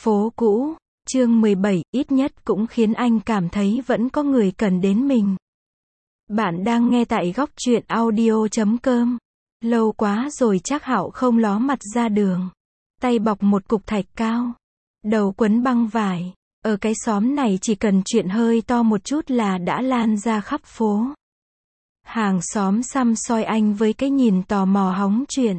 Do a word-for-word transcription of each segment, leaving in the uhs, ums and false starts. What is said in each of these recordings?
Phố cũ, chương mười bảy, ít nhất cũng khiến anh cảm thấy vẫn có người cần đến mình. Bạn đang nghe tại góc truyện audio chấm com. Lâu quá rồi Trác Hạo không ló mặt ra đường. Tay bọc một cục thạch cao. Đầu quấn băng vải. Ở cái xóm này chỉ cần chuyện hơi to một chút là đã lan ra khắp phố. Hàng xóm săm soi anh với cái nhìn tò mò hóng chuyện.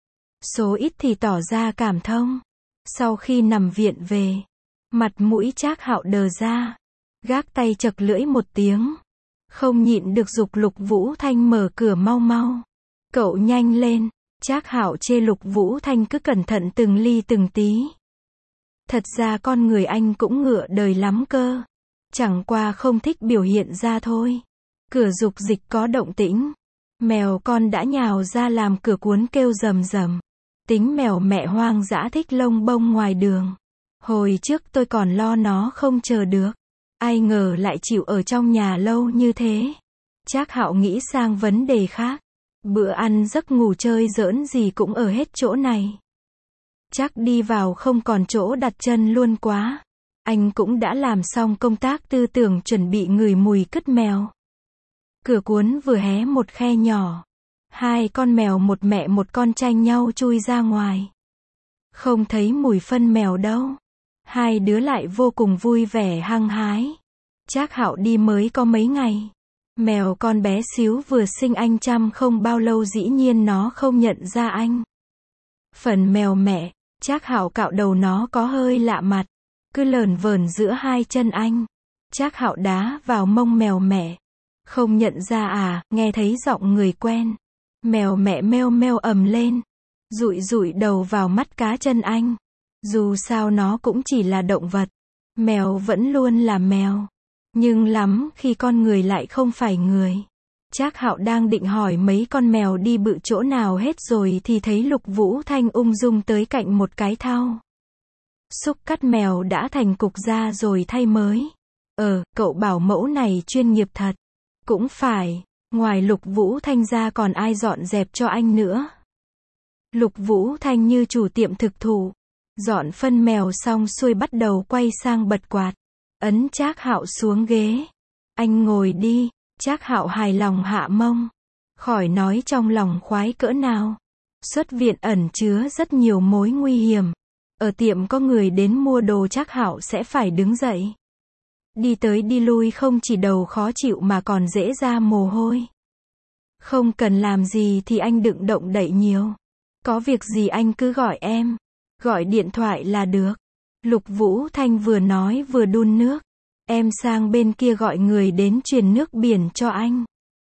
Số ít thì tỏ ra cảm thông. Sau khi nằm viện về, mặt mũi Trác Hạo đờ ra, gác tay chật lưỡi một tiếng, không nhịn được giục Lục Vũ Thanh mở cửa mau mau. Cậu nhanh lên. Trác Hạo chê Lục Vũ Thanh cứ cẩn thận từng ly từng tí. Thật ra con người anh cũng ngựa đời lắm cơ, chẳng qua không thích biểu hiện ra thôi. Cửa dục dịch có động tĩnh, mèo con đã nhào ra làm cửa cuốn kêu rầm rầm. Tính mèo mẹ hoang dã thích lông bông ngoài đường. Hồi trước tôi còn lo nó không chờ được. Ai ngờ lại chịu ở trong nhà lâu như thế. Trác Hạo nghĩ sang vấn đề khác. Bữa ăn giấc ngủ chơi giỡn gì cũng ở hết chỗ này. Chắc đi vào không còn chỗ đặt chân luôn quá. Anh cũng đã làm xong công tác tư tưởng chuẩn bị ngửi mùi cứt mèo. Cửa cuốn vừa hé một khe nhỏ. Hai con mèo một mẹ một con tranh nhau chui ra ngoài. Không thấy mùi phân mèo đâu. Hai đứa lại vô cùng vui vẻ hăng hái. Trác Hạo đi mới có mấy ngày. Mèo con bé xíu vừa sinh anh chăm không bao lâu dĩ nhiên nó không nhận ra anh. Phần mèo mẹ, Trác Hạo cạo đầu nó có hơi lạ mặt. Cứ lởn vởn giữa hai chân anh. Trác Hạo đá vào mông mèo mẹ. Không nhận ra à, nghe thấy giọng người quen. Mèo mẹ meo meo ầm lên. Dụi dụi đầu vào mắt cá chân anh. Dù sao nó cũng chỉ là động vật. Mèo vẫn luôn là mèo. Nhưng lắm khi con người lại không phải người. Trác Hạo đang định hỏi mấy con mèo đi bự chỗ nào hết rồi thì thấy Lục Vũ Thanh ung dung tới cạnh một cái thau. Xúc cắt mèo đã thành cục ra rồi thay mới. Ờ, cậu bảo mẫu này chuyên nghiệp thật. Cũng phải. Ngoài Lục Vũ Thanh ra còn ai dọn dẹp cho anh nữa. Lục Vũ Thanh như chủ tiệm thực thụ. Dọn phân mèo xong xuôi bắt đầu quay sang bật quạt. Ấn Trác Hạo xuống ghế. Anh ngồi đi. Trác Hạo hài lòng hạ mông. Khỏi nói trong lòng khoái cỡ nào. Xuất viện ẩn chứa rất nhiều mối nguy hiểm. Ở tiệm có người đến mua đồ Trác Hạo sẽ phải đứng dậy. Đi tới đi lui không chỉ đầu khó chịu mà còn dễ ra mồ hôi. Không cần làm gì thì anh đừng động đậy nhiều. Có việc gì anh cứ gọi em. Gọi điện thoại là được. Lục Vũ Thanh vừa nói vừa đun nước. Em sang bên kia gọi người đến truyền nước biển cho anh.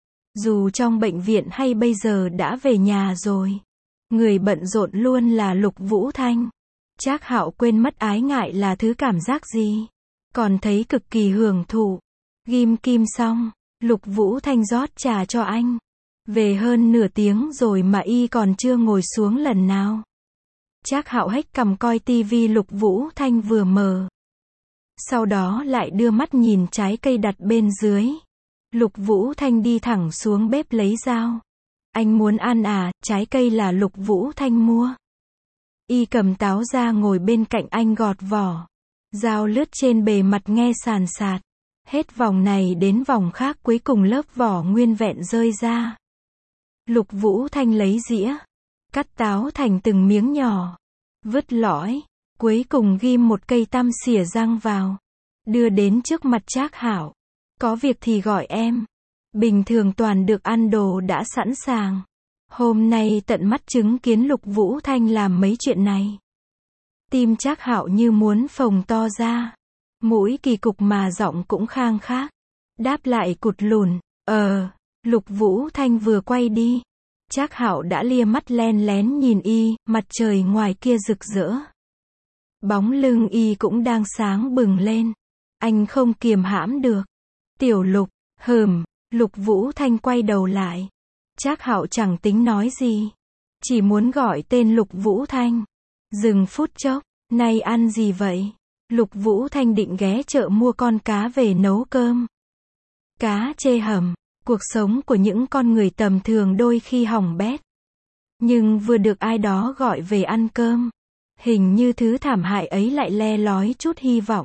Dù trong bệnh viện hay bây giờ đã về nhà rồi. Người bận rộn luôn là Lục Vũ Thanh. Trác Hạo quên mất ái ngại là thứ cảm giác gì. Còn thấy cực kỳ hưởng thụ. Ghim kim xong, Lục Vũ Thanh rót trà cho anh. Về hơn nửa tiếng rồi mà y còn chưa ngồi xuống lần nào. Trác Hạo hếch cằm coi tivi Lục Vũ Thanh vừa mở. Sau đó lại đưa mắt nhìn trái cây đặt bên dưới. Lục Vũ Thanh đi thẳng xuống bếp lấy dao. Anh muốn ăn à, trái cây là Lục Vũ Thanh mua. Y cầm táo ra ngồi bên cạnh anh gọt vỏ. Dao lướt trên bề mặt nghe sàn sạt. Hết vòng này đến vòng khác cuối cùng lớp vỏ nguyên vẹn rơi ra. Lục Vũ Thanh lấy dĩa. Cắt táo thành từng miếng nhỏ. Vứt lõi. Cuối cùng ghim một cây tăm xỉa răng vào. Đưa đến trước mặt Trác Hạo. Có việc thì gọi em. Bình thường toàn được ăn đồ đã sẵn sàng. Hôm nay tận mắt chứng kiến Lục Vũ Thanh làm mấy chuyện này. Tim Trác Hạo như muốn phồng to ra. Mũi kỳ cục mà giọng cũng khang khác. Đáp lại cụt lùn. Ờ, Lục Vũ Thanh vừa quay đi. Trác Hạo đã lia mắt len lén nhìn y, mặt trời ngoài kia rực rỡ. Bóng lưng y cũng đang sáng bừng lên. Anh không kiềm hãm được. Tiểu Lục, hừm, Lục Vũ Thanh quay đầu lại. Trác Hạo chẳng tính nói gì. Chỉ muốn gọi tên Lục Vũ Thanh. Dừng phút chốc, nay ăn gì vậy? Lục Vũ Thanh định ghé chợ mua con cá về nấu cơm. Cá chê hầm. Cuộc sống của những con người tầm thường đôi khi hỏng bét. Nhưng vừa được ai đó gọi về ăn cơm. Hình như thứ thảm hại ấy lại le lói chút hy vọng.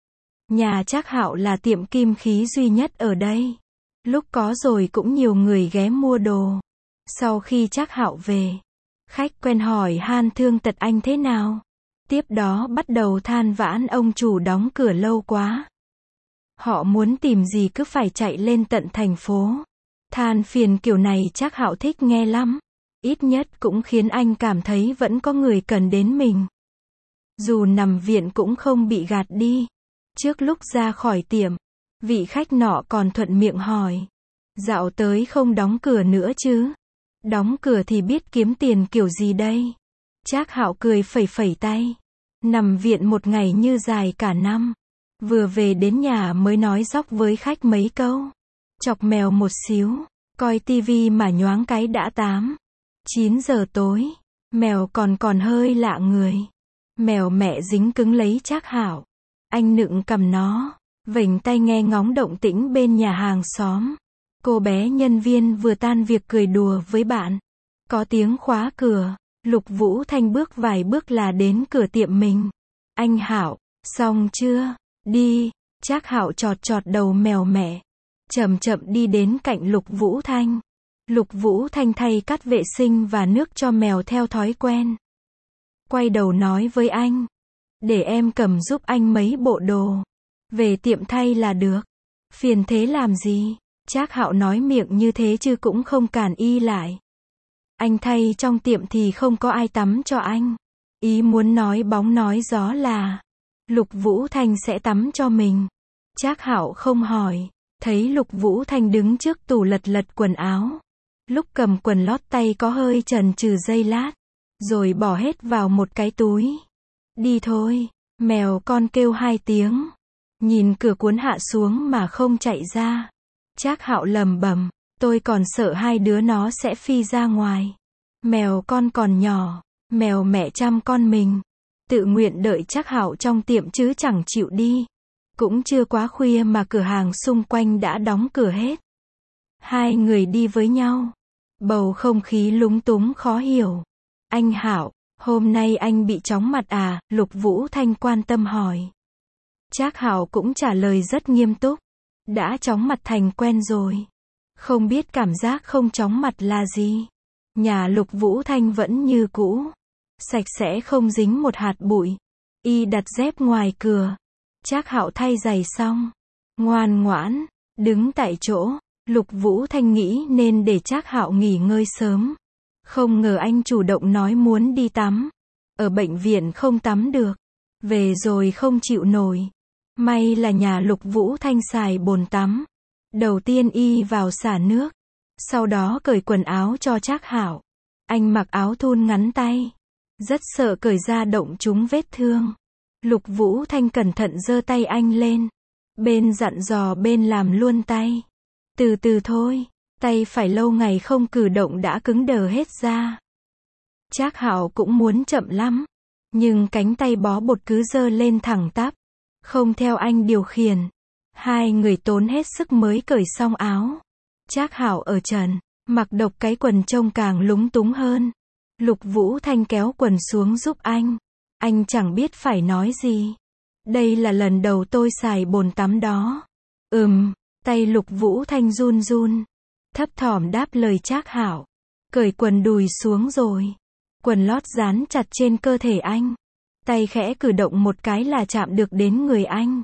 Nhà Trác Hạo là tiệm kim khí duy nhất ở đây. Lúc có rồi cũng nhiều người ghé mua đồ. Sau khi Trác Hạo về, khách quen hỏi han thương tật anh thế nào. Tiếp đó bắt đầu than vãn ông chủ đóng cửa lâu quá. Họ muốn tìm gì cứ phải chạy lên tận thành phố. Than phiền kiểu này Trác Hạo thích nghe lắm. Ít nhất cũng khiến anh cảm thấy vẫn có người cần đến mình. Dù nằm viện cũng không bị gạt đi. Trước lúc ra khỏi tiệm, vị khách nọ còn thuận miệng hỏi. Dạo tới không đóng cửa nữa chứ? Đóng cửa thì biết kiếm tiền kiểu gì đây? Trác Hạo cười phẩy phẩy tay. Nằm viện một ngày như dài cả năm. Vừa về đến nhà mới nói dóc với khách mấy câu. Chọc mèo một xíu. Coi tivi mà nhoáng cái đã tám, chín giờ tối. Mèo còn còn hơi lạ người. Mèo mẹ dính cứng lấy Trác Hạo. Anh nựng cầm nó, vểnh tay nghe ngóng động tĩnh bên nhà hàng xóm. Cô bé nhân viên vừa tan việc cười đùa với bạn. Có tiếng khóa cửa. Lục Vũ Thanh bước vài bước là đến cửa tiệm mình. Anh Hạo, xong chưa? Đi. Trác Hạo chọt chọt đầu mèo mẹ. Chậm chậm đi đến cạnh Lục Vũ Thanh. Lục Vũ Thanh thay cát vệ sinh và nước cho mèo theo thói quen. Quay đầu nói với anh. Để em cầm giúp anh mấy bộ đồ. Về tiệm thay là được. Phiền thế làm gì? Trác Hạo nói miệng như thế chứ cũng không cản y lại. Anh thay trong tiệm thì không có ai tắm cho anh. Ý muốn nói bóng nói gió là Lục Vũ Thanh sẽ tắm cho mình. Trác Hạo không hỏi. Thấy Lục Vũ Thanh đứng trước tủ lật lật quần áo. Lúc cầm quần lót tay có hơi chần chừ giây lát. Rồi bỏ hết vào một cái túi. Đi thôi. Mèo con kêu hai tiếng. Nhìn cửa cuốn hạ xuống mà không chạy ra. Trác Hạo lầm bầm. Tôi còn sợ hai đứa nó sẽ phi ra ngoài. Mèo con còn nhỏ. Mèo mẹ chăm con mình. Tự nguyện đợi Trác Hạo trong tiệm chứ chẳng chịu đi. Cũng chưa quá khuya mà cửa hàng xung quanh đã đóng cửa hết. Hai người đi với nhau. Bầu không khí lúng túng khó hiểu. Anh Hạo, hôm nay anh bị chóng mặt à? Lục Vũ Thanh quan tâm hỏi. Trác Hạo cũng trả lời rất nghiêm túc. Đã chóng mặt thành quen rồi. Không biết cảm giác không chóng mặt là gì. Nhà Lục Vũ Thanh vẫn như cũ. Sạch sẽ không dính một hạt bụi. Y đặt dép ngoài cửa. Trác Hạo thay giày xong. Ngoan ngoãn. Đứng tại chỗ. Lục Vũ Thanh nghĩ nên để Trác Hạo nghỉ ngơi sớm. Không ngờ anh chủ động nói muốn đi tắm. Ở bệnh viện không tắm được. Về rồi không chịu nổi. May là nhà Lục Vũ Thanh xài bồn tắm. Đầu tiên y vào xả nước. Sau đó cởi quần áo cho Trác Hạo. Anh mặc áo thun ngắn tay. Rất sợ cởi ra động trúng vết thương. Lục Vũ Thanh cẩn thận giơ tay anh lên. Bên dặn dò bên làm luôn tay. Từ từ thôi. Tay phải lâu ngày không cử động đã cứng đờ hết ra. Trác Hạo cũng muốn chậm lắm. Nhưng cánh tay bó bột cứ giơ lên thẳng tắp. Không theo anh điều khiển. Hai người tốn hết sức mới cởi xong áo. Trác Hạo ở trần. Mặc độc cái quần trông càng lúng túng hơn. Lục Vũ Thanh kéo quần xuống giúp anh. Anh chẳng biết phải nói gì. Đây là lần đầu tôi xài bồn tắm đó. Ừm, tay Lục Vũ Thanh run run. Thấp thỏm đáp lời Trác Hạo. Cởi quần đùi xuống rồi. Quần lót dán chặt trên cơ thể anh. Tay khẽ cử động một cái là chạm được đến người anh.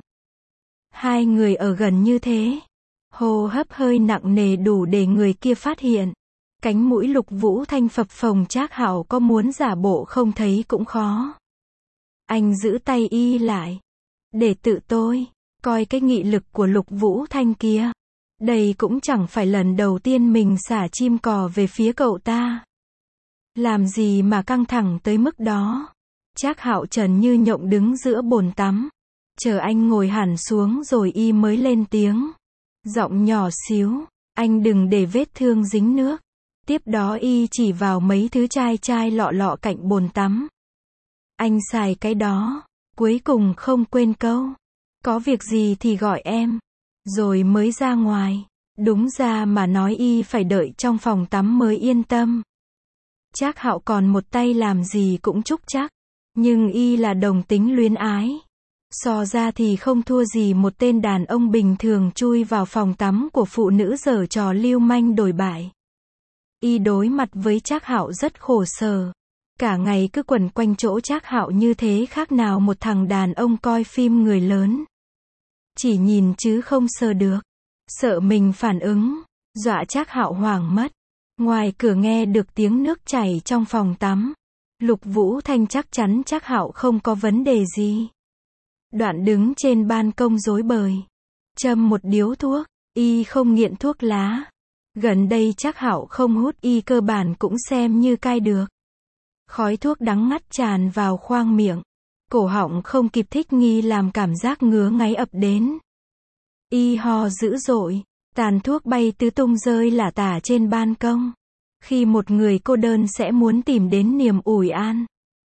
Hai người ở gần như thế. Hô hấp hơi nặng nề đủ để người kia phát hiện. Cánh mũi Lục Vũ Thanh phập phồng, Trác Hạo có muốn giả bộ không thấy cũng khó. Anh giữ tay y lại. Để tự tôi coi cái nghị lực của Lục Vũ Thanh kia. Đây cũng chẳng phải lần đầu tiên mình xả chim cò về phía cậu ta. Làm gì mà căng thẳng tới mức đó. Trác Hạo trần như nhộng đứng giữa bồn tắm. Chờ anh ngồi hẳn xuống rồi y mới lên tiếng. Giọng nhỏ xíu. Anh đừng để vết thương dính nước. Tiếp đó y chỉ vào mấy thứ chai chai lọ lọ cạnh bồn tắm. Anh xài cái đó. Cuối cùng không quên câu. Có việc gì thì gọi em. Rồi mới ra ngoài. Đúng ra mà nói y phải đợi trong phòng tắm mới yên tâm. Trác Hạo còn một tay làm gì cũng trúc trắc. Nhưng y là đồng tính luyến ái. So ra thì không thua gì một tên đàn ông bình thường chui vào phòng tắm của phụ nữ giở trò lưu manh đồi bại. Y đối mặt với Trác Hạo rất khổ sở. Cả ngày cứ quẩn quanh chỗ Trác Hạo như thế khác nào một thằng đàn ông coi phim người lớn. Chỉ nhìn chứ không sờ được. Sợ mình phản ứng, dọa Trác Hạo hoảng mất. Ngoài cửa nghe được tiếng nước chảy trong phòng tắm. Lục Vũ Thanh chắc chắn Trác Hạo không có vấn đề gì. Đoạn đứng trên ban công rối bời. Châm một điếu thuốc, y không nghiện thuốc lá. Gần đây Trác Hạo không hút, y cơ bản cũng xem như cai được. Khói thuốc đắng ngắt tràn vào khoang miệng. Cổ họng không kịp thích nghi làm cảm giác ngứa ngáy ập đến. Y ho dữ dội, tàn thuốc bay tứ tung rơi lả tả trên ban công. Khi một người cô đơn sẽ muốn tìm đến niềm ủi an.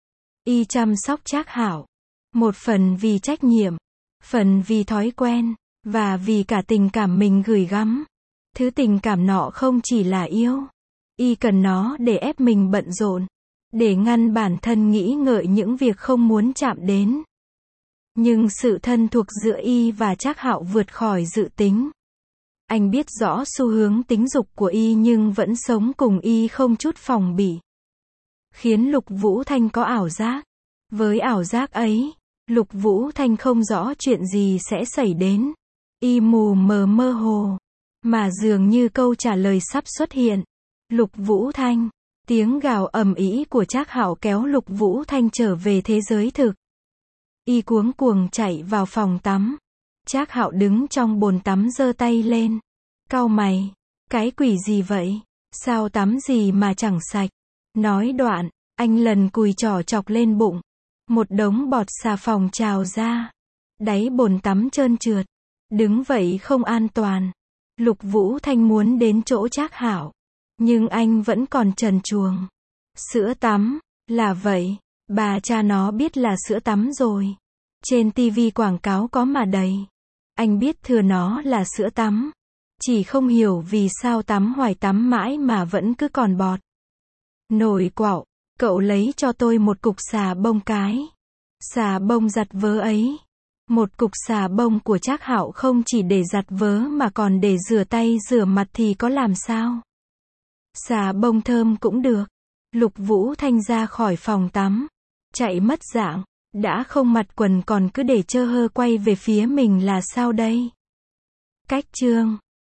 Y chăm sóc Trác Hạo. Một phần vì trách nhiệm, phần vì thói quen, và vì cả tình cảm mình gửi gắm. Thứ tình cảm nọ không chỉ là yêu. Y cần nó để ép mình bận rộn. Để ngăn bản thân nghĩ ngợi những việc không muốn chạm đến. Nhưng sự thân thuộc giữa y và Trác Hạo vượt khỏi dự tính. Anh biết rõ xu hướng tính dục của y nhưng vẫn sống cùng y không chút phòng bị. Khiến Lục Vũ Thanh có ảo giác. Với ảo giác ấy, Lục Vũ Thanh không rõ chuyện gì sẽ xảy đến. Y mù mờ mơ hồ. Mà dường như câu trả lời sắp xuất hiện. Lục Vũ Thanh. Tiếng gào ầm ĩ của Trác Hạo kéo Lục Vũ Thanh trở về thế giới thực. Y cuống cuồng chạy vào phòng tắm. Trác Hạo đứng trong bồn tắm giơ tay lên. Cau mày. Cái quỷ gì vậy? Sao tắm gì mà chẳng sạch? Nói đoạn, anh lần cùi trỏ chọc lên bụng. Một đống bọt xà phòng trào ra. Đáy bồn tắm trơn trượt. Đứng vậy không an toàn. Lục Vũ Thanh muốn đến chỗ Trác Hạo. Nhưng anh vẫn còn trần truồng. Sữa tắm, là vậy. Bà cha nó biết là sữa tắm rồi. Trên tivi quảng cáo có mà đầy. Anh biết thừa nó là sữa tắm. Chỉ không hiểu vì sao tắm hoài tắm mãi mà vẫn cứ còn bọt. Nổi quạo, cậu lấy cho tôi một cục xà bông cái. Xà bông giặt vớ ấy. Một cục xà bông của Trác Hạo không chỉ để giặt vớ mà còn để rửa tay rửa mặt thì có làm sao? Xà bông thơm cũng được. Lục Vũ Thanh ra khỏi phòng tắm. Chạy mất dạng. Đã không mặc quần còn cứ để trơ hơ quay về phía mình là sao đây? Cách chương